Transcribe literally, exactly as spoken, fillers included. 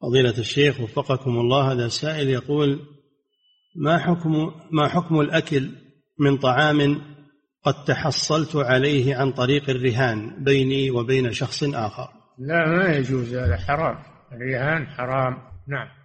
فضيلة الشيخ وفقكم الله، هذا سائل يقول: ما حكم ما حكم الأكل من طعام قد تحصلت عليه عن طريق الرهان بيني وبين شخص آخر؟ لا، ما يجوز، هذا حرام، الرهان حرام. نعم.